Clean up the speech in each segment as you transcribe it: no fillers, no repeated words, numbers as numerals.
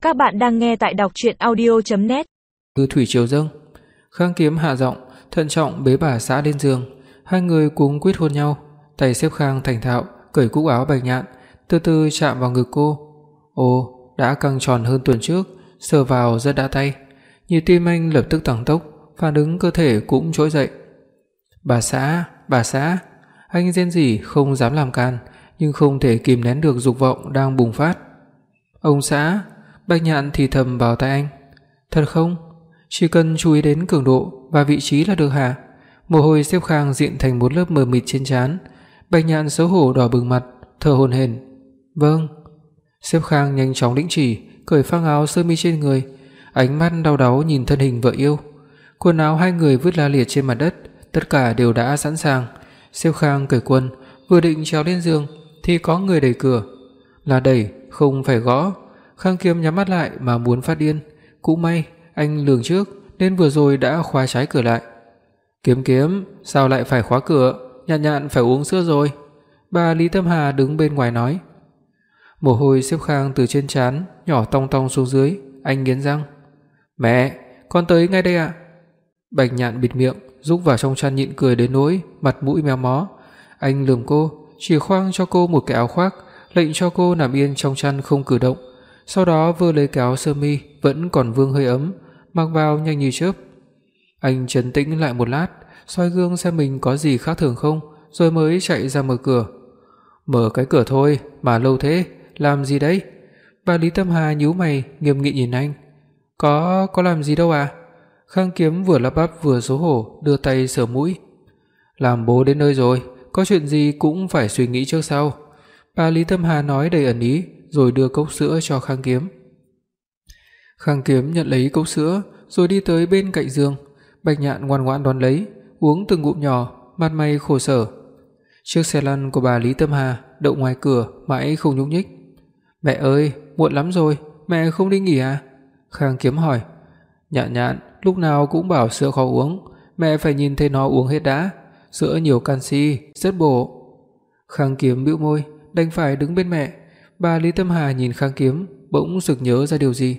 Các bạn đang nghe tại đọc truyện audio.net. Như thủy triều dâng. Khang Kiếm hạ giọng, thận trọng bế bà xã lên giường. Hai người cuống quýt hôn nhau. Tay xếp Khang thành thạo cởi cúc áo Bạch Nhạn, từ từ chạm vào ngực cô. Ồ, đã căng tròn hơn tuần trước, sờ vào rất đã tay. Nhịp tim anh lập tức tăng tốc, phản ứng cơ thể cũng trỗi dậy. Bà xã, anh rên rỉ không dám làm can, nhưng không thể kìm nén được dục vọng đang bùng phát. Ông xã, Bạch Nhạn thì thầm vào tai anh. Thật không? Chỉ cần chú ý đến cường độ và vị trí là được hả? Mồ hôi xếp Khang diện thành một lớp mờ mịt trên trán. Bạch Nhạn xấu hổ đỏ bừng mặt, thở hổn hển. Vâng. Xếp Khang nhanh chóng đĩnh chỉ, cởi phăng áo sơ mi trên người, ánh mắt đau đáu nhìn thân hình vợ yêu. Quần áo hai người vứt la liệt trên mặt đất, tất cả đều đã sẵn sàng. Xếp Khang cởi quần, vừa định trèo lên giường thì có người đẩy cửa. Là đẩy, không phải gõ. Khang Kiếm nhắm mắt lại mà muốn phát điên. Cũng may anh lường trước nên vừa rồi đã khóa trái cửa lại. Kiếm, sao lại phải khóa cửa? Nhạn phải uống sữa rồi. Bà Lý Tâm Hà đứng bên ngoài nói. Mồ hôi xếp Khang từ trên trán nhỏ tong tong xuống dưới, anh nghiến răng. Mẹ, con tới ngay đây ạ. Bạch Nhạn bịt miệng, rúc vào trong chăn nhịn cười đến nỗi mặt mũi méo mó. Anh lườm cô, chỉ khoang cho cô một cái áo khoác, lệnh cho cô nằm yên trong chăn không cử động. Sau đó vơ lấy cái áo sơ mi vẫn còn vương hơi ấm, mặc vào nhanh như chớp. Anh trấn tĩnh lại một lát, soi gương xem mình có gì khác thường không, rồi mới chạy ra mở cửa. Mở cái cửa thôi, mà lâu thế, làm gì đấy? Bà Lý Tâm Hà nhíu mày, nghiêm nghị nhìn anh. Có làm gì đâu à? Khang Kiếm vừa lắp bắp vừa xấu hổ, đưa tay sờ mũi. Làm bố đến nơi rồi, có chuyện gì cũng phải suy nghĩ trước sau. Bà Lý Tâm Hà nói đầy ẩn ý, rồi đưa cốc sữa cho Khang Kiếm. Khang Kiếm nhận lấy cốc sữa, rồi đi tới bên cạnh giường. Bạch Nhạn ngoan ngoãn đón lấy, uống từng ngụm nhỏ, mặt mày khổ sở. Chiếc xe lăn của bà Lý Tâm Hà đậu ngoài cửa mãi không nhúc nhích. Mẹ ơi, muộn lắm rồi, mẹ không đi nghỉ à? Khang Kiếm hỏi. Nhạn lúc nào cũng bảo sữa khó uống, mẹ phải nhìn thấy nó uống hết đã. Sữa nhiều canxi, rất bổ. Khang Kiếm bĩu môi, đành phải đứng bên mẹ. Bà Lý Tâm Hà nhìn Khang Kiếm, bỗng sực nhớ ra điều gì.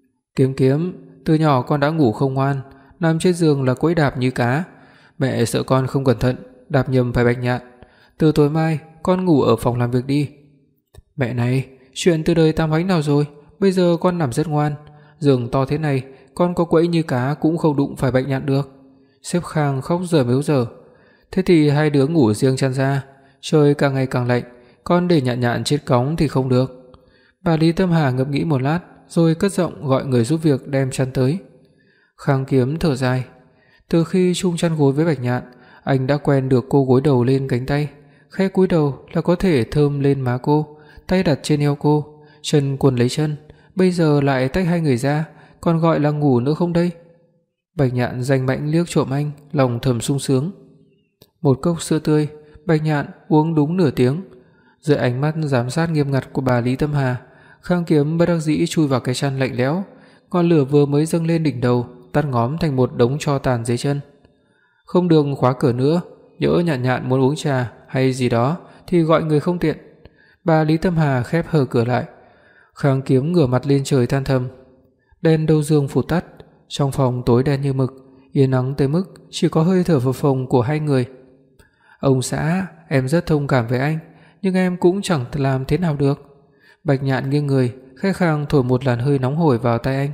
Kiếm, từ nhỏ con đã ngủ không ngoan, nằm trên giường là quẫy đạp như cá. Mẹ sợ con không cẩn thận đạp nhầm phải Bạch Nhạn. Từ tối mai con ngủ ở phòng làm việc đi. Mẹ này, chuyện từ đời Tam Bánh nào rồi, bây giờ con nằm rất ngoan. Giường to thế này, con có quẫy như cá cũng không đụng phải Bạch Nhạn được. Sếp Khang khóc dở mếu dở. Thế thì hai đứa ngủ riêng chăn ra. Trời càng ngày càng lạnh, con để Nhạn chết cóng thì không được. Bà Lý Tâm Hà ngẫm nghĩ một lát, rồi cất giọng gọi người giúp việc đem chăn tới. Khang Kiếm thở dài. Từ khi chung chăn gối với Bạch Nhạn, anh đã quen được cô gối đầu lên cánh tay, khẽ cúi đầu là có thể thơm lên má cô, tay đặt trên eo cô, chân quấn lấy chân. Bây giờ lại tách hai người ra, còn gọi là ngủ nữa không đây? Bạch Nhạn danh mãnh liếc trộm anh, lòng thầm sung sướng. Một cốc sữa tươi, Bạch Nhạn uống đúng nửa tiếng. Dưới ánh mắt giám sát nghiêm ngặt của bà Lý Tâm Hà, Khang Kiếm bất đắc dĩ chui vào cái chăn lạnh lẽo. Ngọn lửa vừa mới dâng lên đỉnh đầu, tắt ngóm thành một đống tro tàn dưới chân. Không được khóa cửa nữa, nhỡ Nhạn muốn uống trà hay gì đó thì gọi người không tiện. Bà Lý Tâm Hà khép hờ cửa lại. Khang Kiếm ngửa mặt lên trời than thầm. Đèn đầu giường phụt tắt, trong phòng tối đen như mực, yên ắng tới mức chỉ có hơi thở phập phồng của hai người. Ông xã, em rất thông cảm với anh, nhưng em cũng chẳng làm thế nào được. Bạch Nhạn nghiêng người, khẽ khàng thổi một làn hơi nóng hổi vào tai anh.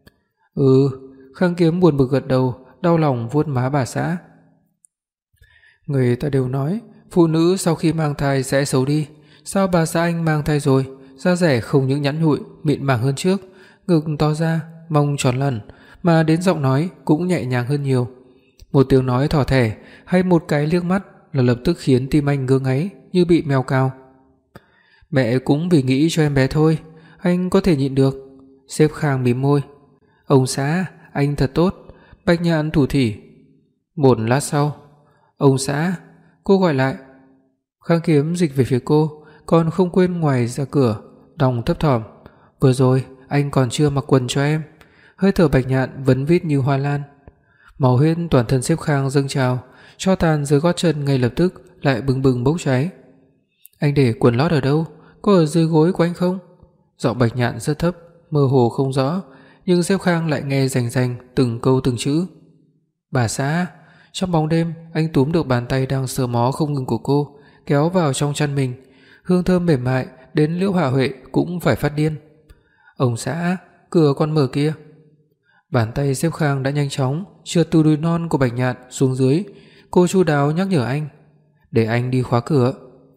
Khang Kiếm buồn bực gật đầu, đau lòng vuốt má bà xã. Người ta đều nói phụ nữ sau khi mang thai sẽ xấu đi. Sao bà xã anh mang thai rồi, da dẻ không những nhẵn nhụi, mịn màng hơn trước, ngực to ra, mông tròn lẳn, mà đến giọng nói cũng nhẹ nhàng hơn nhiều. Một tiếng nói thỏ thẻ hay một cái liếc mắt là lập tức khiến tim anh ngứa ngáy như bị mèo cào. Mẹ cũng vì nghĩ cho em bé thôi, anh có thể nhịn được. Sếp Khang mím môi. Ông xã, anh thật tốt. Bạch Nhạn thủ thỉ. Một lát sau, ông xã, cô gọi lại. Khang Kiếm dịch về phía cô, còn không quên ngoài ra cửa đòng thấp thỏm. Vừa rồi anh còn chưa mặc quần cho em. Hơi thở Bạch Nhạn vấn vít như hoa lan. Máu huyết toàn thân Sếp Khang dâng trào, tro tàn dưới gót chân ngay lập tức lại bừng bừng bốc cháy. Anh để quần lót ở đâu? Có ở dưới gối của anh không? Giọng Bạch Nhạn rất thấp, mơ hồ không rõ, nhưng Xếp Khang lại nghe rành rành từng câu từng chữ. "Bà xã." Trong bóng đêm, anh túm được bàn tay đang sờ mó không ngừng của cô, kéo vào trong chăn mình. Hương thơm mềm mại đến Liễu Hạ Huệ cũng phải phát điên. "Ông xã, cửa còn mở kia." Bàn tay Xếp Khang đã nhanh chóng trượt từ đùi non của Bạch Nhạn xuống dưới. Cô chu đáo nhắc nhở anh, "Để anh đi khóa cửa."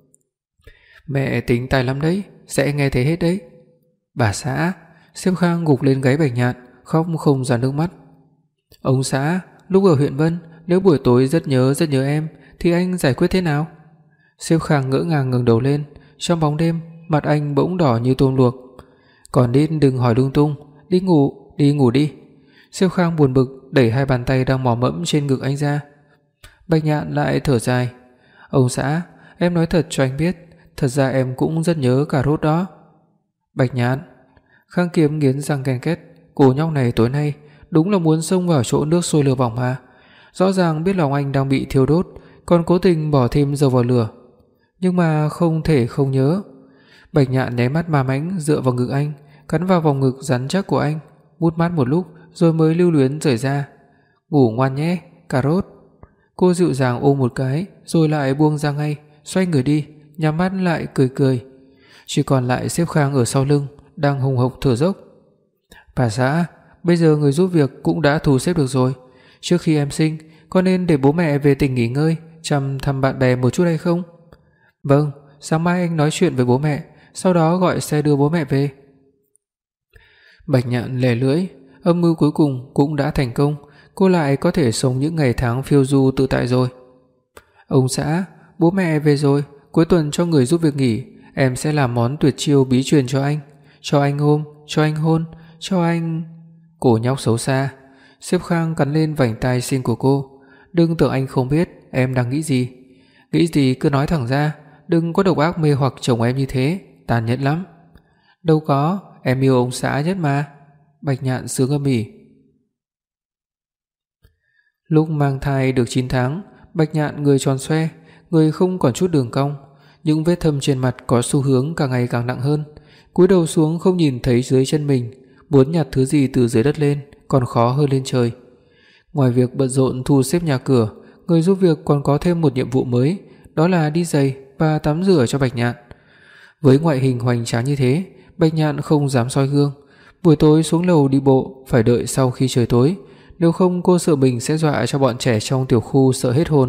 "Mẹ tính tài lắm đấy, sẽ nghe thấy hết đấy." "Bà xã." Xếp Khang gục lên gáy Bạch Nhạn, khóc không ra nước mắt. "Ông xã, lúc ở huyện Vân, nếu buổi tối rất nhớ em thì anh giải quyết thế nào?" Xếp Khang ngỡ ngàng ngẩng đầu lên, trong bóng đêm, mặt anh bỗng đỏ như tôm luộc. "Còn nít đừng hỏi lung tung, đi ngủ đi." Xếp Khang buồn bực đẩy hai bàn tay đang mò mẫm trên ngực anh ra. Bạch Nhạn lại thở dài, "Ông xã, em nói thật cho anh biết, thật ra em cũng rất nhớ cà rốt đó." "Bạch Nhạn." Khang Kiếm nghiến răng ken két, cô nhóc này tối nay đúng là muốn xông vào chỗ nước sôi lửa bỏng mà. Rõ ràng biết lòng anh đang bị thiêu đốt, còn cố tình bỏ thêm dầu vào lửa. Nhưng mà không thể không nhớ. Bạch Nhạn nháy mắt ma mãnh dựa vào ngực anh, cắn vào vòng ngực rắn chắc của anh, mút mát một lúc rồi mới lưu luyến rời ra. "Ngủ ngoan nhé, cà rốt." Cô dịu dàng ôm một cái rồi lại buông ra ngay, xoay người đi, nhắm mắt lại cười cười. Chỉ còn lại Xếp Khang ở sau lưng, đang hùng hộc thở dốc. "Bà xã, bây giờ người giúp việc cũng đã thu xếp được rồi. Trước khi em sinh, có nên để bố mẹ về tỉnh nghỉ ngơi, thăm bạn bè một chút hay không?" "Vâng, sáng mai anh nói chuyện với bố mẹ, sau đó gọi xe đưa bố mẹ về." Bạch Nhạn lè lưỡi, âm mưu cuối cùng cũng đã thành công, cô lại có thể sống những ngày tháng phiêu du tự tại rồi. "Ông xã, bố mẹ về rồi, cuối tuần cho người giúp việc nghỉ, em sẽ làm món tuyệt chiêu bí truyền cho anh. Cho anh ôm, cho anh hôn, cho anh..." Cổ nhóc xấu xa. Xếp Khang cắn lên vành tai xinh của cô. "Đừng tưởng anh không biết em đang nghĩ gì. Nghĩ gì cứ nói thẳng ra, đừng có độc ác mê hoặc chồng em như thế, tàn nhẫn lắm." "Đâu có, em yêu ông xã nhất mà." Bạch Nhạn sướng âm ỉ. Lúc mang thai được 9 tháng, Bạch Nhạn người tròn xoe, người không còn chút đường cong, những vết thâm trên mặt có xu hướng càng ngày càng nặng hơn. Cúi đầu xuống không nhìn thấy dưới chân mình, muốn nhặt thứ gì từ dưới đất lên còn khó hơn lên trời. Ngoài việc bận rộn thu xếp nhà cửa, người giúp việc còn có thêm một nhiệm vụ mới, đó là đi giày và tắm rửa cho Bạch Nhạn. Với ngoại hình hoành tráng như thế, Bạch Nhạn không dám soi gương. Buổi tối xuống lầu đi bộ phải đợi sau khi trời tối, nếu không cô sợ mình sẽ dọa cho bọn trẻ trong tiểu khu sợ hết hồn.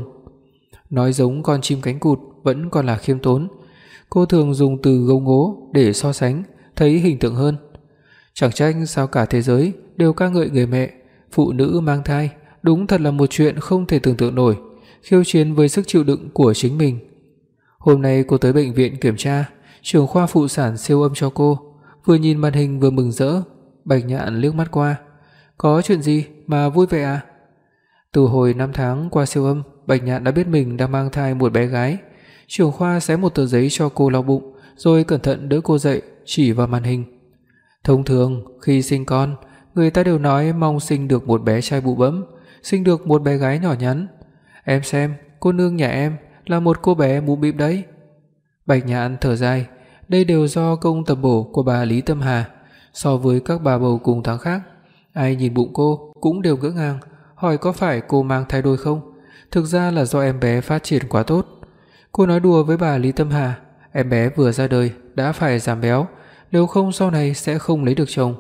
Nói giống con chim cánh cụt vẫn còn là khiêm tốn. Cô thường dùng từ gấu ngố để so sánh, thấy hình tượng hơn. Chẳng trách sao cả thế giới đều ca ngợi người mẹ, phụ nữ mang thai đúng thật là một chuyện không thể tưởng tượng nổi, khiêu chiến với sức chịu đựng của chính mình. Hôm nay cô tới bệnh viện kiểm tra, trưởng khoa phụ sản siêu âm cho cô, vừa nhìn màn hình vừa mừng rỡ. Bạch Nhạn liếc mắt qua, "Có chuyện gì mà vui vậy à?" Từ hồi 5 tháng qua siêu âm, Bạch Nhạn đã biết mình đang mang thai một bé gái. Trưởng khoa xé một tờ giấy cho cô lau bụng, rồi cẩn thận đỡ cô dậy, chỉ vào màn hình. "Thông thường khi sinh con, người ta đều nói mong sinh được một bé trai bụ bẫm, sinh được một bé gái nhỏ nhắn. Em xem, cô nương nhà em là một cô bé mũm mĩm đấy." Bạch Nhạn thở dài, đây đều do công tập bổ của bà Lý Tâm Hà. So với các bà bầu cùng tháng khác, ai nhìn bụng cô cũng đều ngỡ ngàng, hỏi có phải cô mang thai đôi không? Thực ra là do em bé phát triển quá tốt. Cô nói đùa với bà Lý Tâm Hà, em bé vừa ra đời đã phải giảm béo, nếu không sau này sẽ không lấy được chồng.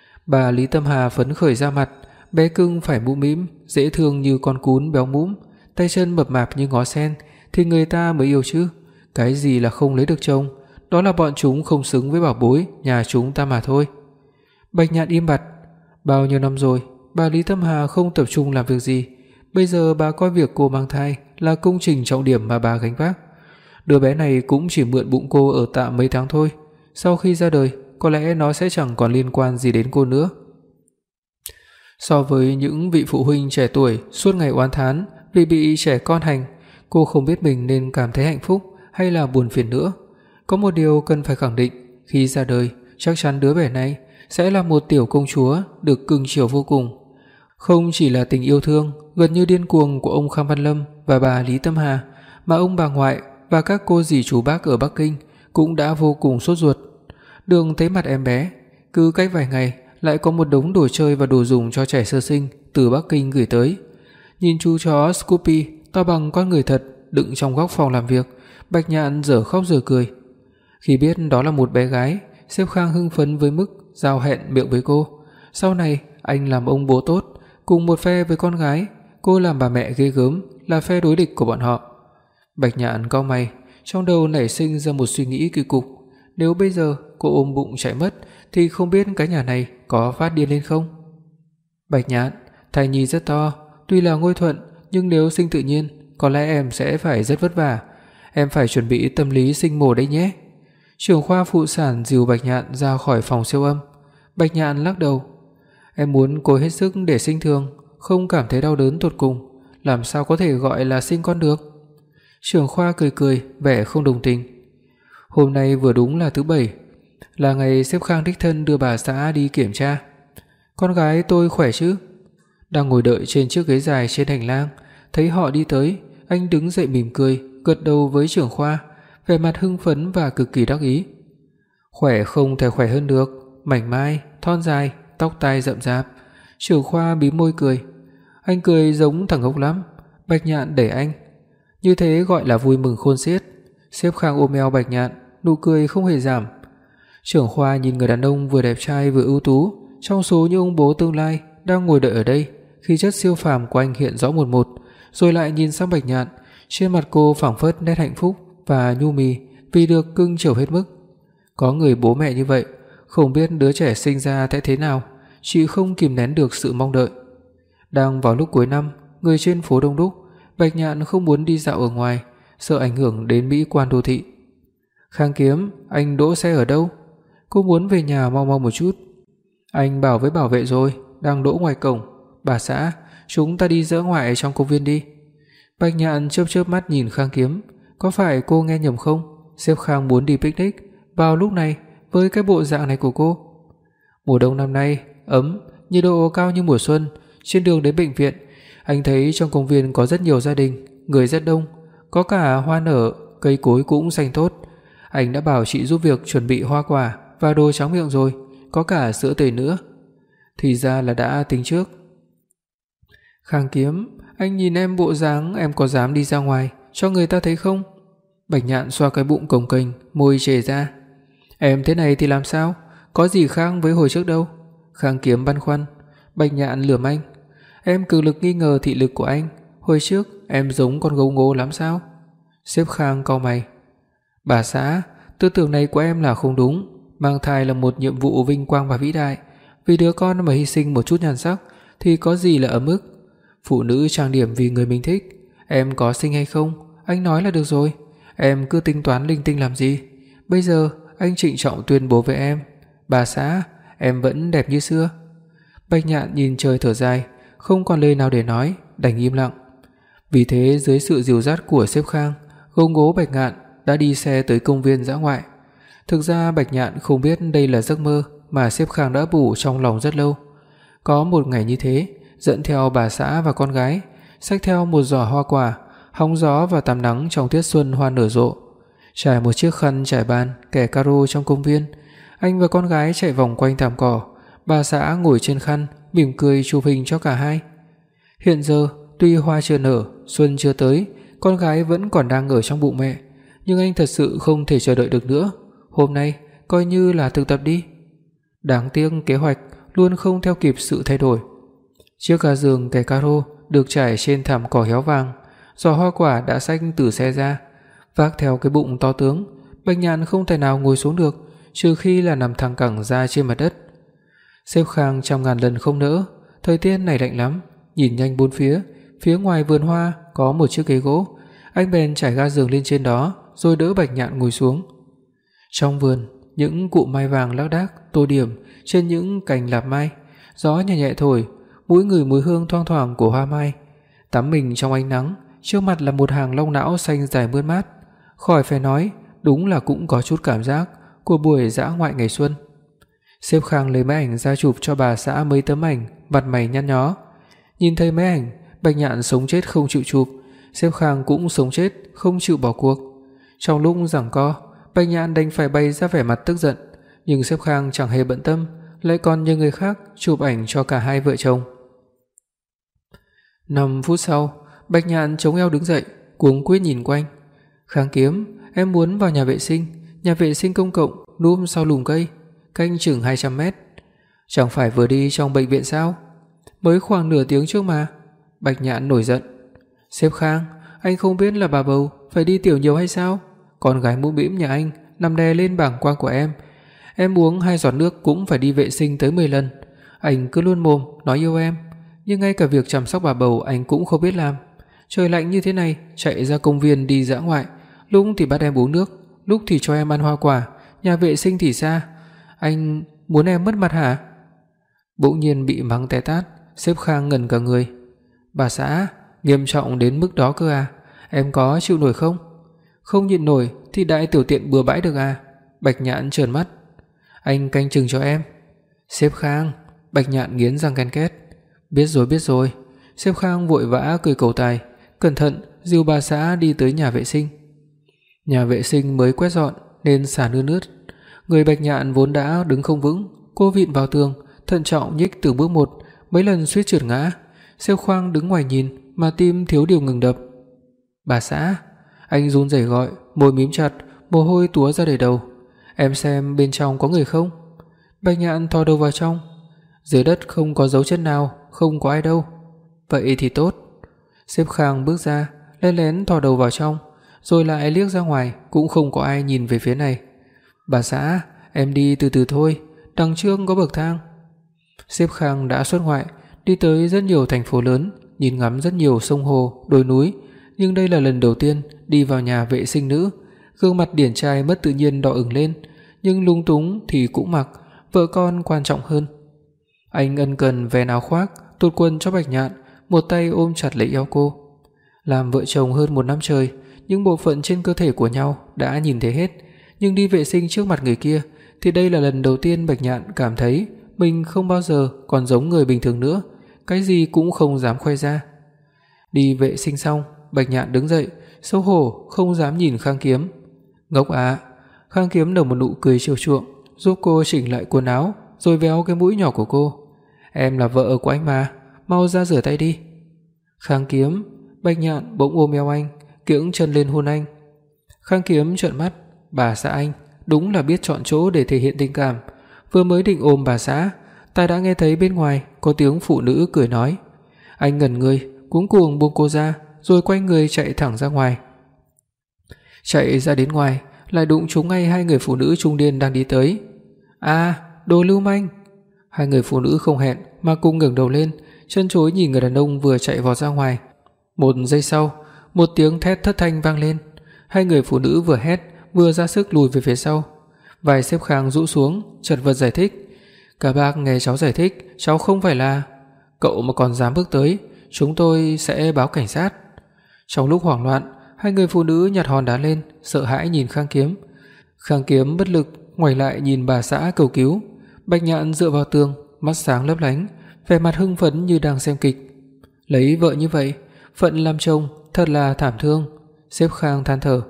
Bà Lý Tâm Hà phấn khởi ra mặt, bé cưng phải mũm mĩm, dễ thương như con cún béo mũm, tay chân mập mạp như ngó sen thì người ta mới yêu chứ. Cái gì là không lấy được chồng, đó là bọn chúng không xứng với bảo bối nhà chúng ta mà thôi. Bạch Nhạn im bặt. Bao nhiêu năm rồi, bà Lý Tâm Hà không tập trung làm việc gì. Bây giờ bà coi việc cô mang thai là công trình trọng điểm mà bà gánh vác. Đứa bé này cũng chỉ mượn bụng cô ở tạm mấy tháng thôi. Sau khi ra đời, có lẽ nó sẽ chẳng còn liên quan gì đến cô nữa. So với những vị phụ huynh trẻ tuổi suốt ngày oán thán vì bị trẻ con hành, cô không biết mình nên cảm thấy hạnh phúc hay là buồn phiền nữa. Có một điều cần phải khẳng định, khi ra đời, chắc chắn đứa bé này sẽ là một tiểu công chúa được cưng chiều vô cùng. Không chỉ là tình yêu thương gần như điên cuồng của ông Kham Văn Lâm và bà Lý Tâm Hà, mà ông bà ngoại và các cô dì chú bác ở Bắc Kinh cũng đã vô cùng sốt ruột. Đường thấy mặt em bé, cứ cách vài ngày lại có một đống đồ chơi và đồ dùng cho trẻ sơ sinh từ Bắc Kinh gửi tới. Nhìn chú chó Scoopy to bằng con người thật đựng trong góc phòng làm việc, Bạch Nhạn dở khóc dở cười. Khi biết đó là một bé gái, Sếp Khang hưng phấn với mức giao hẹn miệng với cô. Sau này anh làm ông bố tốt, cùng một phe với con gái, cô làm bà mẹ ghê gớm, là phe đối địch của bọn họ. Bạch Nhạn cau mày, trong đầu nảy sinh ra một suy nghĩ kỳ cục. Nếu bây giờ cô ôm bụng chạy mất thì không biết cái nhà này có phát điên lên không? Bạch Nhạn, thai nhi rất to, tuy là ngôi thuận, nhưng nếu sinh tự nhiên, có lẽ em sẽ phải rất vất vả. Em phải chuẩn bị tâm lý sinh mổ đấy nhé. Trưởng khoa phụ sản dìu Bạch Nhạn ra khỏi phòng siêu âm. Bạch Nhạn lắc đầu. Em muốn cố hết sức để sinh thường, không cảm thấy đau đớn tột cùng, làm sao có thể gọi là sinh con được? Trưởng khoa cười cười, vẻ không đồng tình. Hôm nay vừa đúng là thứ Bảy, là ngày Sếp Khang đích thân đưa bà xã đi kiểm tra. Con gái tôi khỏe chứ? Đang ngồi đợi trên chiếc ghế dài trên hành lang, thấy họ đi tới, anh đứng dậy mỉm cười, gật đầu với trưởng khoa, vẻ mặt hưng phấn và cực kỳ đắc ý. Khỏe không thể khỏe hơn được, mảnh mai, thon dài, tóc tai rậm rạp. Trưởng khoa bím môi cười. Anh cười giống thằng ngốc lắm. Bạch Nhạn đẩy anh. Như thế gọi là vui mừng khôn xiết. Sếp Khang ôm eo Bạch Nhạn, nụ cười không hề giảm. Trưởng khoa nhìn người đàn ông vừa đẹp trai vừa ưu tú trong số những ông bố tương lai đang ngồi đợi ở đây, khí chất siêu phàm của anh hiện rõ một một, rồi lại nhìn sang Bạch Nhạn, trên mặt cô phảng phất nét hạnh phúc và nhu mì vì được cưng chiều hết mức. Có người bố mẹ như vậy, không biết đứa trẻ sinh ra sẽ thế nào, chị không kìm nén được sự mong đợi. Đang vào lúc cuối năm, người trên phố đông đúc, Bạch Nhạn không muốn đi dạo ở ngoài, sợ ảnh hưởng đến mỹ quan đô thị. Khang Kiếm, anh đỗ xe ở đâu? Cô muốn về nhà mau mau một chút. Anh bảo với bảo vệ rồi, đang đỗ ngoài cổng. Bà xã, chúng ta đi dã ngoại trong công viên đi. Bạch Nhạn chớp chớp mắt nhìn Khang Kiếm. Có phải cô nghe nhầm không? Sếp Khang muốn đi picnic vào lúc này với cái bộ dạng này của cô. Mùa đông năm nay ấm, nhiệt độ cao như mùa xuân. Trên đường đến bệnh viện, anh thấy trong công viên có rất nhiều gia đình, người rất đông, có cả hoa nở, cây cối cũng xanh tốt. Anh đã bảo chị giúp việc chuẩn bị hoa quả và đồ tráng miệng rồi, có cả sữa tươi nữa. Thì ra là đã tính trước. Khang Kiếm, anh nhìn em bộ dáng em có dám đi ra ngoài cho người ta thấy không? Bạch Nhạn xoa cái bụng cồng kềnh, môi chề ra. Em thế này thì làm sao? Có gì khác với hồi trước đâu. Khang Kiếm băn khoăn. Bạch Nhạn lườm anh. Em cực lực nghi ngờ thị lực của anh. Hồi trước em giống con gấu ngố lắm sao? Sếp Khang cau mày. Bà xã, tư tưởng này của em là không đúng. Mang thai là một nhiệm vụ vinh quang và vĩ đại. Vì đứa con mà hy sinh một chút nhan sắc thì có gì là ấm ức. Phụ nữ trang điểm vì người mình thích. Em có sinh hay không, anh nói là được rồi. Em cứ tính toán linh tinh làm gì? Bây giờ anh trịnh trọng tuyên bố với em, bà xã, em vẫn đẹp như xưa. Bạch Nhạn nhìn trời thở dài, không còn lời nào để nói, đành im lặng. Vì thế dưới sự dìu dắt của sếp Khang, gấu ngố Bạch Nhạn đã đi xe tới công viên dã ngoại. Thực ra Bạch Nhạn không biết đây là giấc mơ mà sếp Khang đã bủ trong lòng rất lâu. Có một ngày như thế, dẫn theo bà xã và con gái, xách theo một giỏ hoa quả, hóng gió và tắm nắng trong tiết xuân hoa nở rộ. Trải một chiếc khăn trải bàn kẻ caro trong công viên, anh và con gái chạy vòng quanh thảm cỏ, bà xã ngồi trên khăn mỉm cười chụp hình cho cả hai. Hiện giờ tuy hoa chưa nở, xuân chưa tới, con gái vẫn còn đang ở trong bụng mẹ, nhưng anh thật sự không thể chờ đợi được nữa. Hôm nay coi như là thực tập đi. Đáng tiếc kế hoạch luôn không theo kịp sự thay đổi. Chiếc ga giường kẻ caro được trải trên thảm cỏ héo vàng, giỏ hoa quả đã xách từ xe ra. Vác theo cái bụng to tướng, Bạch Nhạn không thể nào ngồi xuống được, trừ khi là nằm thẳng cẳng ra trên mặt đất. Sếp Khang trăm ngàn lần không nỡ, thời tiết này lạnh lắm. Nhìn nhanh bốn phía ngoài vườn hoa có một chiếc ghế gỗ, anh bèn trải ga giường lên trên đó, rồi đỡ Bạch Nhạn ngồi xuống. Trong vườn, những cụm mai vàng lác đác tô điểm trên những cành lạp mai, gió nhẹ nhẹ thổi, mũi người mùi hương thoang thoảng của hoa mai. Tắm mình trong ánh nắng, trước mặt là một hàng long não xanh dài mướt mát. Khỏi phải nói, đúng là cũng có chút cảm giác của buổi dã ngoại ngày xuân. Sếp Khang lấy máy ảnh ra chụp cho bà xã mấy tấm ảnh, mặt mày nhăn nhó. Nhìn thấy máy ảnh, Bạch Nhạn sống chết không chịu chụp, sếp Khang cũng sống chết không chịu bỏ cuộc. Trong lúc giằng co, Bạch Nhạn đành phải bày ra vẻ mặt tức giận, nhưng sếp Khang chẳng hề bận tâm, lại còn nhờ người khác chụp ảnh cho cả hai vợ chồng. 5 phút sau, Bạch Nhạn chống eo đứng dậy, cuống quýt nhìn quanh. "Khang Kiếm, em muốn vào nhà vệ sinh công cộng núp sau lùm cây, cách chừng 200 mét. Chẳng phải vừa đi trong bệnh viện sao? Mới khoảng nửa tiếng trước mà." Bạch Nhạn nổi giận. "Sếp Khang, anh không biết là bà bầu phải đi tiểu nhiều hay sao? Con gái mũm mĩm nhà anh nằm đè lên bảng quang của em uống 2 giọt nước cũng phải đi vệ sinh tới 10 lần. Anh cứ luôn mồm nói yêu em, nhưng ngay cả việc chăm sóc bà bầu anh cũng không biết làm. Trời lạnh như thế này, chạy ra công viên đi dã ngoại, lúc thì bắt em uống nước, lúc thì cho em ăn hoa quả, nhà vệ sinh thì xa. Anh muốn em mất mặt hả?" Bỗng nhiên bị mắng té tát, sếp Khang ngẩn cả người. "Bà xã, nghiêm trọng đến mức đó cơ à? Em có chịu nổi không? Không nhịn nổi thì đại tiểu tiện bừa bãi được à?" Bạch Nhạn trợn mắt. "Anh canh chừng cho em." "Sếp Khang." Bạch Nhạn nghiến răng ken két. Biết rồi." Sếp Khang vội vã cười cầu tài, cẩn thận dìu bà xã đi tới nhà vệ sinh. Nhà vệ sinh mới quét dọn nên sàn ướt. Người Bạch Nhạn vốn đã đứng không vững, cô vịn vào tường, thận trọng nhích từng bước một, mấy lần suýt trượt ngã. Sếp Khang đứng ngoài nhìn mà tim thiếu điều ngừng đập. "Bà xã." Anh run rẩy gọi, môi mím chặt, mồ hôi túa ra đầy đầu. "Em xem bên trong có người không?" Bạch Nhạn thò đầu vào trong. Dưới đất không có dấu chân nào, không có ai đâu. "Vậy thì tốt." Sếp Khang bước ra, lén lén thò đầu vào trong, rồi lại liếc ra ngoài, cũng không có ai nhìn về phía này. "Bà xã, em đi từ từ thôi, đằng trước có bậc thang." Sếp Khang đã xuất ngoại, đi tới rất nhiều thành phố lớn, nhìn ngắm rất nhiều sông hồ, đồi núi, nhưng đây là lần đầu tiên đi vào nhà vệ sinh nữ. Gương mặt điển trai mất tự nhiên đỏ ửng lên, nhưng lung túng thì cũng mặc, vợ con quan trọng hơn. Anh ân cần vén áo khoác, tụt quần cho Bạch Nhạn, một tay ôm chặt lấy eo cô. Làm vợ chồng hơn 1 năm trời, những bộ phận trên cơ thể của nhau đã nhìn thấy hết, nhưng đi vệ sinh trước mặt người kia thì đây là lần đầu tiên Bạch Nhạn cảm thấy mình không bao giờ còn giống người bình thường nữa, cái gì cũng không dám khoe ra. Đi vệ sinh xong, Bạch Nhạn đứng dậy, xấu hổ không dám nhìn Khang Kiếm. "Ngốc à." Khang Kiếm nở một nụ cười trêu chuộng, giúp cô chỉnh lại quần áo, rồi véo cái mũi nhỏ của cô. "Em là vợ của anh mà, mau ra rửa tay đi." "Khang Kiếm." Bạch Nhạn bỗng ôm eo anh, kiễng chân lên hôn anh. Khang Kiếm trợn mắt. Bà xã anh đúng là biết chọn chỗ để thể hiện tình cảm. Vừa mới định ôm bà xã, tai đã nghe thấy bên ngoài có tiếng phụ nữ cười nói. Anh ngẩn người, cuống cuồng buông cô ra, rồi quay người chạy thẳng ra ngoài. Chạy ra đến ngoài, lại đụng trúng ngay hai người phụ nữ trung niên đang đi tới. "À, đồ lưu manh!" Hai người phụ nữ không hẹn mà cùng ngẩng đầu lên, chân chối nhìn người đàn ông vừa chạy vọt ra ngoài. Một giây sau, một tiếng thét thất thanh vang lên. Hai người phụ nữ vừa hét vừa ra sức lùi về phía sau. Vai sếp Khang rũ xuống, chật vật giải thích. "Cả bác nghe cháu giải thích, cháu không phải là... Cậu mà còn dám bước tới, chúng tôi sẽ báo cảnh sát." Trong lúc hoảng loạn, hai người phụ nữ nhặt hòn đá lên, sợ hãi nhìn Khang Kiếm. Khang Kiếm bất lực ngoảnh lại nhìn bà xã cầu cứu. Bạch Nhạn dựa vào tường, mắt sáng lấp lánh, vẻ mặt hưng phấn như đang xem kịch. Lấy vợ như vậy, phận làm chồng thật là thảm thương. Sếp Khang than thở.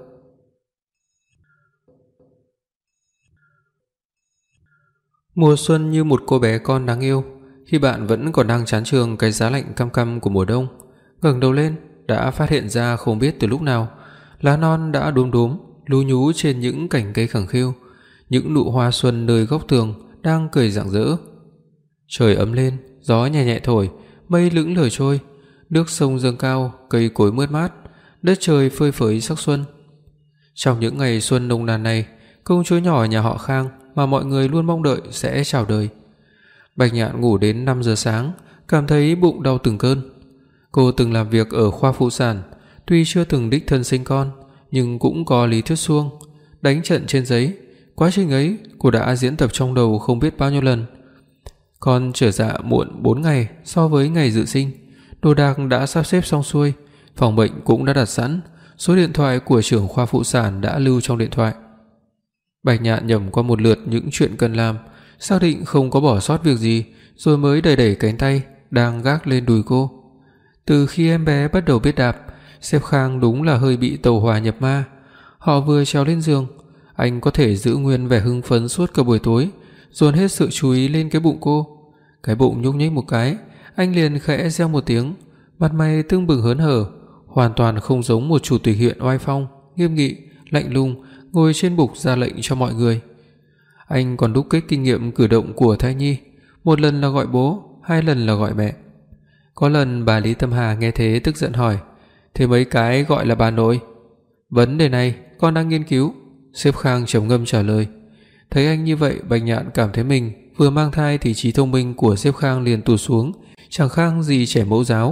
Mùa xuân như một cô bé con đáng yêu. Khi bạn vẫn còn đang chán chường cái giá lạnh căm căm của mùa đông, ngẩng đầu lên đã phát hiện ra không biết từ lúc nào, lá non đã đốm đốm lú nhú trên những cành cây khẳng khiu, những nụ hoa xuân nơi góc tường đang cười rạng rỡ. Trời ấm lên, gió nhẹ nhẹ thổi, mây lững lờ trôi, nước sông dâng cao, cây cối mướt mát, đất trời phơi phới sắc xuân. Trong những ngày xuân nồng nàn này, công chúa nhỏ nhà họ Khang mà mọi người luôn mong đợi sẽ chào đời. Bạch Nhạn ngủ đến 5 giờ sáng, cảm thấy bụng đau từng cơn. Cô từng làm việc ở khoa phụ sản, tuy chưa từng đích thân sinh con, nhưng cũng có lý thuyết suông, đánh trận trên giấy. Quá trình ấy cô đã diễn tập trong đầu không biết bao nhiêu lần. Con trở dạ muộn 4 ngày so với ngày dự sinh, đồ đạc đã sắp xếp xong xuôi, phòng bệnh cũng đã đặt sẵn, số điện thoại của trưởng khoa phụ sản đã lưu trong điện thoại. Bạch Nhạn nhẩm qua một lượt những chuyện cần làm, xác định không có bỏ sót việc gì, rồi mới đẩy đẩy cánh tay đang gác lên đùi cô. Từ khi em bé bắt đầu biết đạp, sếp Khang đúng là hơi bị tẩu hỏa nhập ma. Họ vừa trèo lên giường, anh có thể giữ nguyên vẻ hưng phấn suốt cả buổi tối, dồn hết sự chú ý lên cái bụng cô. Cái bụng nhúc nhích một cái, anh liền khẽ reo một tiếng, mặt mày tưng bừng hớn hở, hoàn toàn không giống một chủ tịch huyện oai phong, nghiêm nghị, lạnh lùng ngồi trên bục ra lệnh cho mọi người. Anh còn đúc kết kinh nghiệm cử động của thai nhi, một lần là gọi bố, hai lần là gọi mẹ. Có lần bà Lý Tâm Hà nghe thế tức giận hỏi: "Thế mấy cái gọi là bà nội?" "Vấn đề này con đang nghiên cứu." Sếp Khang trầm ngâm trả lời. Thấy anh như vậy, Bạch Nhạn cảm thấy mình vừa mang thai thì trí thông minh của sếp Khang liền tụt xuống, chẳng khác gì trẻ mẫu giáo.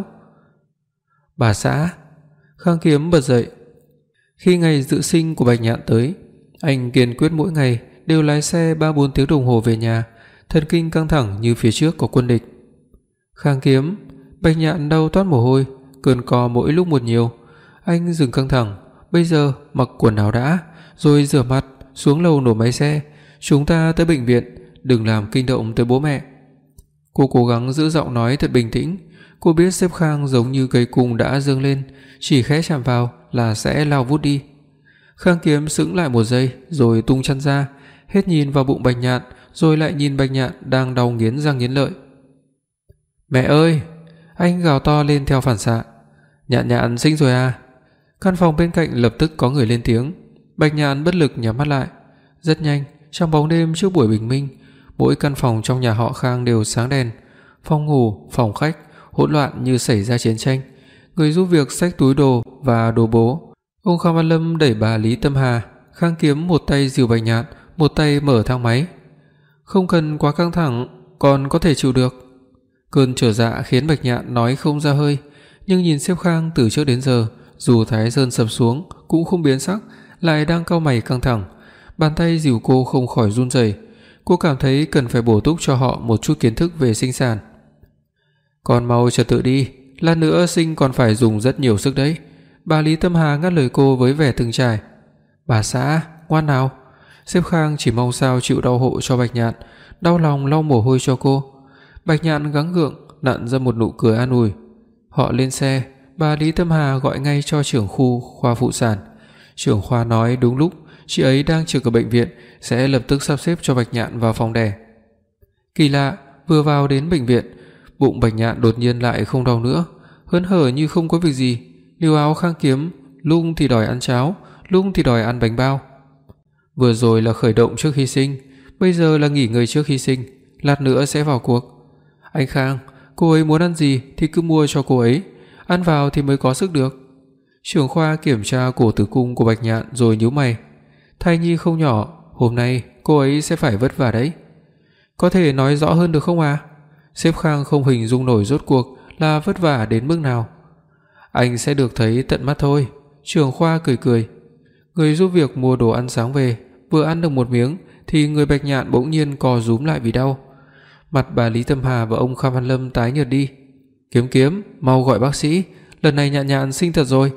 "Bà xã." Khang Kiếm bật dậy. Khi ngày dự sinh của Bạch Nhạn tới, anh kiên quyết mỗi ngày đều lái xe 3-4 tiếng đồng hồ về nhà, thần kinh căng thẳng như phía trước có quân địch. "Khang Kiếm." Bạch Nhạn đau toát mồ hôi, cơn co mỗi lúc một nhiều. Anh dừng căng thẳng, "Bây giờ mặc quần áo đã, rồi rửa mặt, xuống lầu nổ máy xe, chúng ta tới bệnh viện, đừng làm kinh động tới bố mẹ." Cô cố gắng giữ giọng nói thật bình tĩnh. Cô biết sếp Khang giống như cây cung đã dâng lên, chỉ khẽ chạm vào là sẽ lao vút đi. Khang Kiếm sững lại một giây rồi tung chân ra, hết nhìn vào bụng Bạch Nhạn rồi lại nhìn Bạch Nhạn đang đau nghiến răng nghiến lợi. "Mẹ ơi!" Anh gào to lên theo phản xạ. "Nhạn Nhạn sinh rồi à?" Căn phòng bên cạnh lập tức có người lên tiếng. Bạch Nhạn bất lực nhắm mắt lại. Rất nhanh, trong bóng đêm trước buổi bình minh, mỗi căn phòng trong nhà họ Khang đều sáng đèn. Phòng ngủ, phòng khách hỗn loạn như xảy ra chiến tranh. Người giúp việc xách túi đồ và đồ bố. Ông Kham Văn Lâm đẩy bà Lý Tâm Hà. Khang Kiếm một tay dìu Bạch Nhạn, một tay mở thang máy. "Không cần quá căng thẳng, còn có thể chịu được." Cơn trở dạ khiến Bạch Nhạn nói không ra hơi, nhưng nhìn sếp Khang từ trước đến giờ, dù Thái Sơn sập xuống cũng không biến sắc, lại đang cau mày căng thẳng. Bàn tay dìu cô không khỏi run rẩy. Cô cảm thấy cần phải bổ túc cho họ một chút kiến thức về sinh sản. "Con mau trật tự đi, lát nữa sinh còn phải dùng rất nhiều sức đấy." Bà Lý Tâm Hà ngắt lời cô với vẻ từng trải. "Bà xã, ngoan nào." Sếp Khang chỉ mong sao chịu đau hộ cho Bạch Nhạn, đau lòng lau mồ hôi cho cô. Bạch Nhạn gắng gượng nặn ra một nụ cười an ủi. Họ lên xe, bà Lý Tâm Hà gọi ngay cho trưởng khu khoa phụ sản. Trưởng khoa nói đúng lúc chị ấy đang trực ở bệnh viện, sẽ lập tức sắp xếp cho Bạch Nhạn vào phòng đẻ. Kỳ lạ, vừa vào đến bệnh viện, bụng Bạch Nhạn đột nhiên lại không đau nữa, hớn hở như không có việc gì. Liều áo Khang Kiếm, lúc thì đòi ăn cháo, lúc thì đòi ăn bánh bao. Vừa rồi là khởi động trước khi sinh, bây giờ là nghỉ ngơi trước khi sinh, lát nữa sẽ vào cuộc. "Anh Khang, cô ấy muốn ăn gì thì cứ mua cho cô ấy, ăn vào thì mới có sức được." Trưởng khoa kiểm tra cổ tử cung của Bạch Nhạn rồi nhíu mày. "Thai nhi không nhỏ, hôm nay cô ấy sẽ phải vất vả đấy." "Có thể nói rõ hơn được không à?" Sếp Khang không hình dung nổi rốt cuộc là vất vả đến mức nào. "Anh sẽ được thấy tận mắt thôi." Trưởng khoa cười cười. Người giúp việc mua đồ ăn sáng về, vừa ăn được một miếng thì người Bạch Nhạn bỗng nhiên co rúm lại vì đau. Mặt bà Lý Tâm Hà và ông Kham Văn Lâm tái nhợt đi. "Kiếm Kiếm, mau gọi bác sĩ, lần này Nhạn Nhạn sinh thật rồi."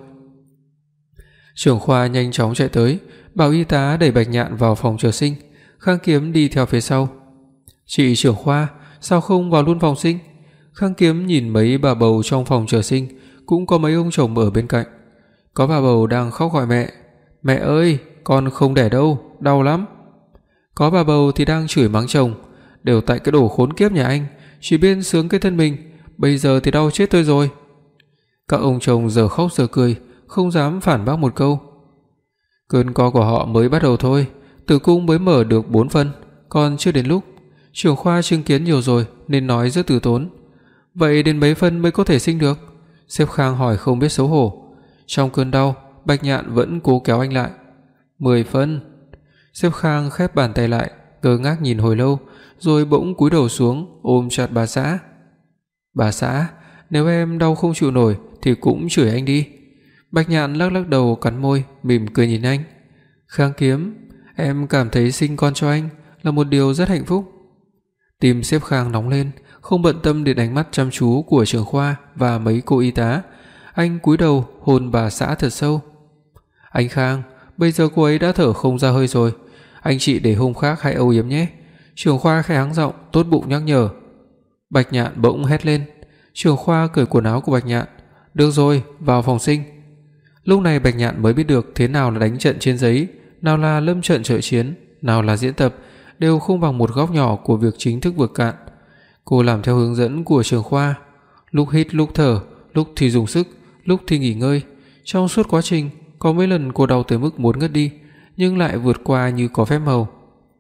Trưởng khoa nhanh chóng chạy tới, bảo y tá đẩy Bạch Nhạn vào phòng chờ sinh. Khang Kiếm đi theo phía sau. "Chị trưởng khoa, sao không vào luôn phòng sinh?" Khang Kiếm nhìn mấy bà bầu trong phòng chờ sinh, cũng có mấy ông chồng ở bên cạnh. Có bà bầu đang khóc gọi mẹ. "Mẹ ơi, con không đẻ đâu, đau lắm." Có bà bầu thì đang chửi mắng chồng. "Đều tại cái đồ khốn kiếp nhà anh, chỉ biết sướng cái thân mình, bây giờ thì đau chết tôi rồi." Các ông chồng giờ khóc giờ cười, không dám phản bác một câu. Cơn co của họ mới bắt đầu thôi, tử cung mới mở được 4 phân, còn chưa đến lúc. Trưởng khoa chứng kiến nhiều rồi nên nói rất từ tốn. "Vậy đến mấy phân mới có thể sinh được?" Sếp Khang hỏi không biết xấu hổ. Trong cơn đau, Bạch Nhạn vẫn cố kéo anh lại. 10 phân. Sếp Khang khép bàn tay lại, ngơ ngác nhìn hồi lâu, rồi bỗng cúi đầu xuống ôm chặt bà xã. "Bà xã, nếu em đau không chịu nổi thì cũng chửi anh đi." Bạch Nhạn lắc lắc đầu cắn môi, mỉm cười nhìn anh. "Khang Kiếm, em cảm thấy sinh con cho anh là một điều rất hạnh phúc." Tim sếp Khang nóng lên, không bận tâm đến ánh mắt chăm chú của trưởng khoa và mấy cô y tá. Anh cúi đầu hôn bà xã thật sâu. "Anh Khang, bây giờ cô ấy đã thở không ra hơi rồi, anh chị để hôm khác hãy âu yếm nhé." Trưởng khoa khẽ hắng giọng tốt bụng nhắc nhở. Bạch Nhạn bỗng hét lên. Trưởng khoa cởi quần áo của Bạch Nhạn. "Được rồi, vào phòng sinh." Lúc này Bạch Nhạn mới biết được thế nào là đánh trận trên giấy, nào là lâm trận trợ chiến, nào là diễn tập, đều không bằng một góc nhỏ của việc chính thức vượt cạn. Cô làm theo hướng dẫn của trưởng khoa, lúc hít lúc thở, lúc thì dùng sức, lúc thì nghỉ ngơi. Trong suốt quá trình, có mấy lần cô đau tới mức muốn ngất đi, nhưng lại vượt qua như có phép màu.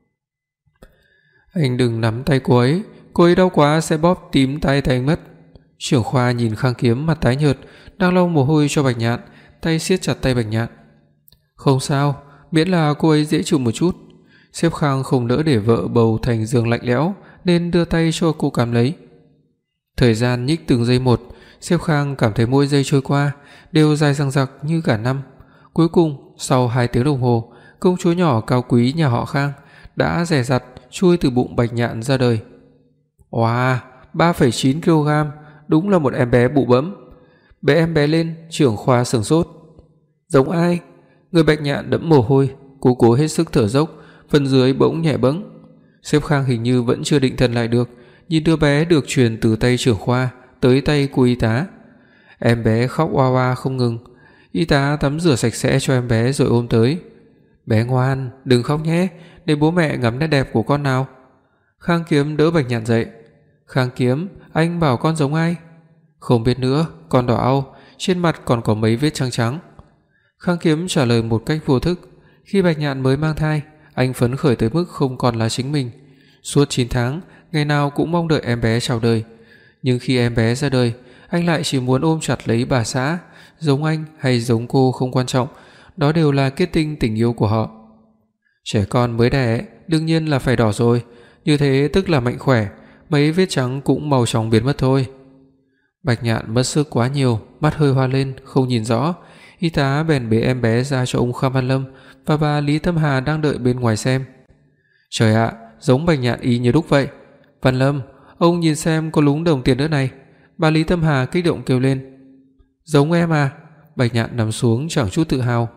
Anh đừng nắm tay cô ấy đau quá sẽ bóp tím tay anh mất. Trưởng khoa nhìn Khang Kiếm mặt tái nhợt, đang lau mồ hôi cho Bạch Nhạn, tay siết chặt tay Bạch Nhạn. Không sao, miễn là cô ấy dễ chịu một chút. Sếp Khang không nỡ để vợ bầu thành giường lạnh lẽo, nên đưa tay cho cô cảm lấy. Thời gian nhích từng giây một, sếp Khang cảm thấy mỗi giây trôi qua đều dài dằng dặc như cả năm. Cuối cùng, sau 2 tiếng đồng hồ, công chúa nhỏ cao quý nhà họ Khang đã dè dặt chui từ bụng Bạch Nhạn ra đời. Wow, 3,9 kg, đúng là một em bé bụ bẫm. Bế em bé lên, trưởng khoa sửng sốt. Giống ai? Người Bạch Nhạn đẫm mồ hôi, cô cố hết sức thở dốc, phần dưới bỗng nhẹ bẫng. Sếp Khang hình như vẫn chưa định thần lại được, nhìn đứa bé được truyền từ tay trưởng khoa tới tay cô y tá. Em bé khóc oa oa không ngừng. Y tá tắm rửa sạch sẽ cho em bé rồi ôm tới. Bé ngoan, đừng khóc nhé, để bố mẹ ngắm nét đẹp của con nào. Khang Kiếm đỡ Bạch Nhạn dậy. Khang Kiếm, anh bảo con giống ai? Không biết nữa, con đỏ au, trên mặt còn có mấy vết trắng trắng. Khang Kiếm trả lời một cách vô thức. Khi Bạch Nhạn mới mang thai, anh phấn khởi tới mức không còn là chính mình. Suốt 9 tháng, ngày nào cũng mong đợi em bé chào đời. Nhưng khi em bé ra đời, anh lại chỉ muốn ôm chặt lấy bà xã. Giống anh hay giống cô không quan trọng, đó đều là kết tinh tình yêu của họ. Trẻ con mới đẻ đương nhiên là phải đỏ rồi, như thế tức là mạnh khỏe, mấy vết trắng cũng mau chóng biến mất thôi. Bạch Nhạn mất sức quá nhiều, mắt hơi hoa lên, không nhìn rõ. Y tá bèn bế em bé ra cho ông Kham Văn Lâm và bà Lý Tâm Hà đang đợi bên ngoài xem. Trời ạ, giống Bạch Nhạn y như đúc vậy. Văn Lâm, ông nhìn xem có lúng đồng tiền nữa này. Bà Lý Tâm Hà kích động kêu lên. Giống em à? Bạch Nhạn nằm xuống chẳng chút tự hào.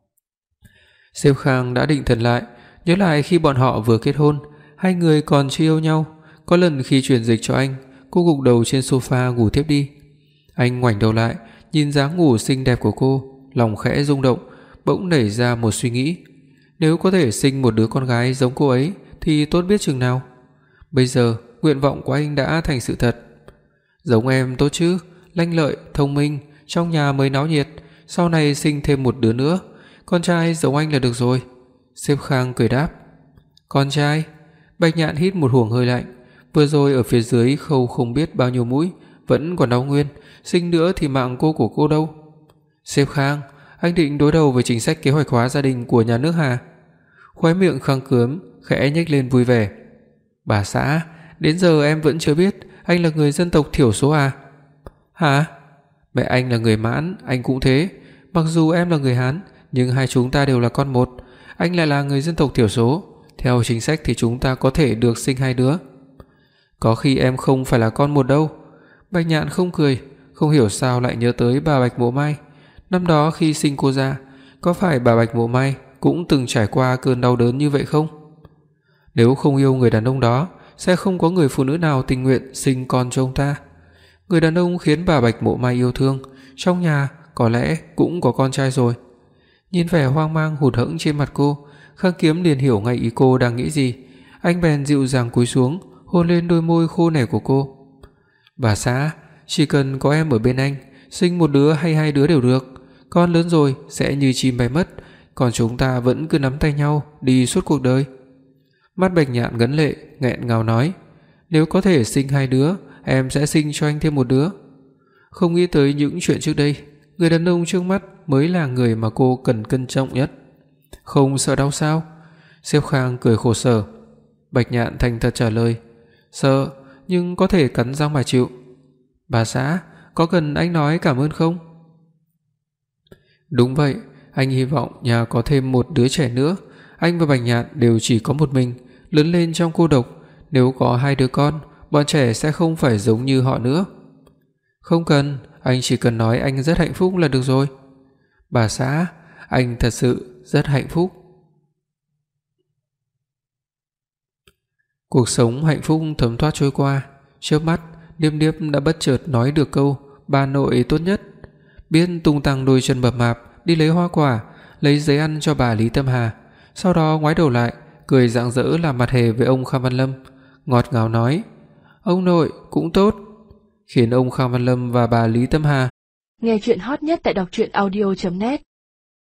Sếp Khang đã định thần lại, nhớ lại khi bọn họ vừa kết hôn, hai người còn chưa yêu nhau. Có lần khi truyền dịch cho anh, cô gục đầu trên sofa ngủ thiếp đi. Anh ngoảnh đầu lại, nhìn dáng ngủ xinh đẹp của cô, lòng khẽ rung động, bỗng nảy ra một suy nghĩ. Nếu có thể sinh một đứa con gái giống cô ấy thì tốt biết chừng nào. Bây giờ, nguyện vọng của anh đã thành sự thật. Giống em tốt chứ, lanh lợi, thông minh, trong nhà mới náo nhiệt, sau này sinh thêm một đứa nữa, con trai giống anh là được rồi. Sếp Khang cười đáp. Con trai? Bạch Nhạn hít một luồng hơi lạnh, vừa rồi ở phía dưới khâu không biết bao nhiêu mũi vẫn còn đau nguyên, sinh nữa thì mạng cô của cô đâu. Sếp Khang, anh định đối đầu với chính sách kế hoạch hóa gia đình của nhà nước hả? Khóe miệng Khang Cướm khẽ nhếch lên vui vẻ. Bà xã, đến giờ em vẫn chưa biết anh là người dân tộc thiểu số à? Hả? Mẹ anh là người Mãn, anh cũng thế. Mặc dù em là người Hán, nhưng hai chúng ta đều là con một. Anh lại là người dân tộc thiểu số, theo chính sách thì chúng ta có thể được sinh 2 đứa. Có khi em không phải là con một đâu. Bạch Nhạn không cười, không hiểu sao lại nhớ tới bà Bạch Mộ Mai. Năm đó khi sinh cô ra, có phải bà Bạch Mộ Mai cũng từng trải qua cơn đau đớn như vậy không? Nếu không yêu người đàn ông đó, sẽ không có người phụ nữ nào tình nguyện sinh con cho ông ta. Người đàn ông khiến bà Bạch Mộ Mai yêu thương, trong nhà có lẽ cũng có con trai rồi. Nhìn vẻ hoang mang hụt hẫng trên mặt cô, Khang Kiếm liền hiểu ngay ý cô đang nghĩ gì. Anh bèn dịu dàng cúi xuống, hôn lên đôi môi khô nẻ của cô. Bà xã, chỉ cần có em ở bên anh, sinh một đứa hay 2 đứa đều được. Con lớn rồi sẽ như chim bay mất, còn chúng ta vẫn cứ nắm tay nhau đi suốt cuộc đời. Mắt Bạch Nhạn ngấn lệ, nghẹn ngào nói. Nếu có thể sinh 2 đứa, em sẽ sinh cho anh thêm một đứa. Không nghĩ tới những chuyện trước đây, người đàn ông trước mắt mới là người mà cô cần cân trọng nhất. Không sợ đau sao? Sếp Khang cười khổ sở. Bạch Nhạn thành thật trả lời. Sợ, nhưng có thể cắn răng mà chịu. Bà xã, có cần anh nói cảm ơn không? Đúng vậy, anh hy vọng nhà có thêm một đứa trẻ nữa. Anh và Bạch Nhạn đều chỉ có một mình, lớn lên trong cô độc. Nếu có 2 đứa con, bọn trẻ sẽ không phải giống như họ nữa. Không cần, anh chỉ cần nói anh rất hạnh phúc là được rồi. Bà xã, anh thật sự rất hạnh phúc. Cuộc sống hạnh phúc thấm thoát trôi qua, chớp mắt, Điệp Điệp đã bất chợt nói được câu bà nội tốt nhất. Biết tung tăng đôi chân mập mạp đi lấy hoa quả, lấy giấy ăn cho bà Lý Tâm Hà, sau đó ngoái đầu lại, cười rạng rỡ làm mặt hề với ông Kham Văn Lâm, ngọt ngào nói: "Ông nội cũng tốt", khiến ông Kham Văn Lâm và bà Lý Tâm Hà nghe truyện hot nhất tại đọc truyện audio net.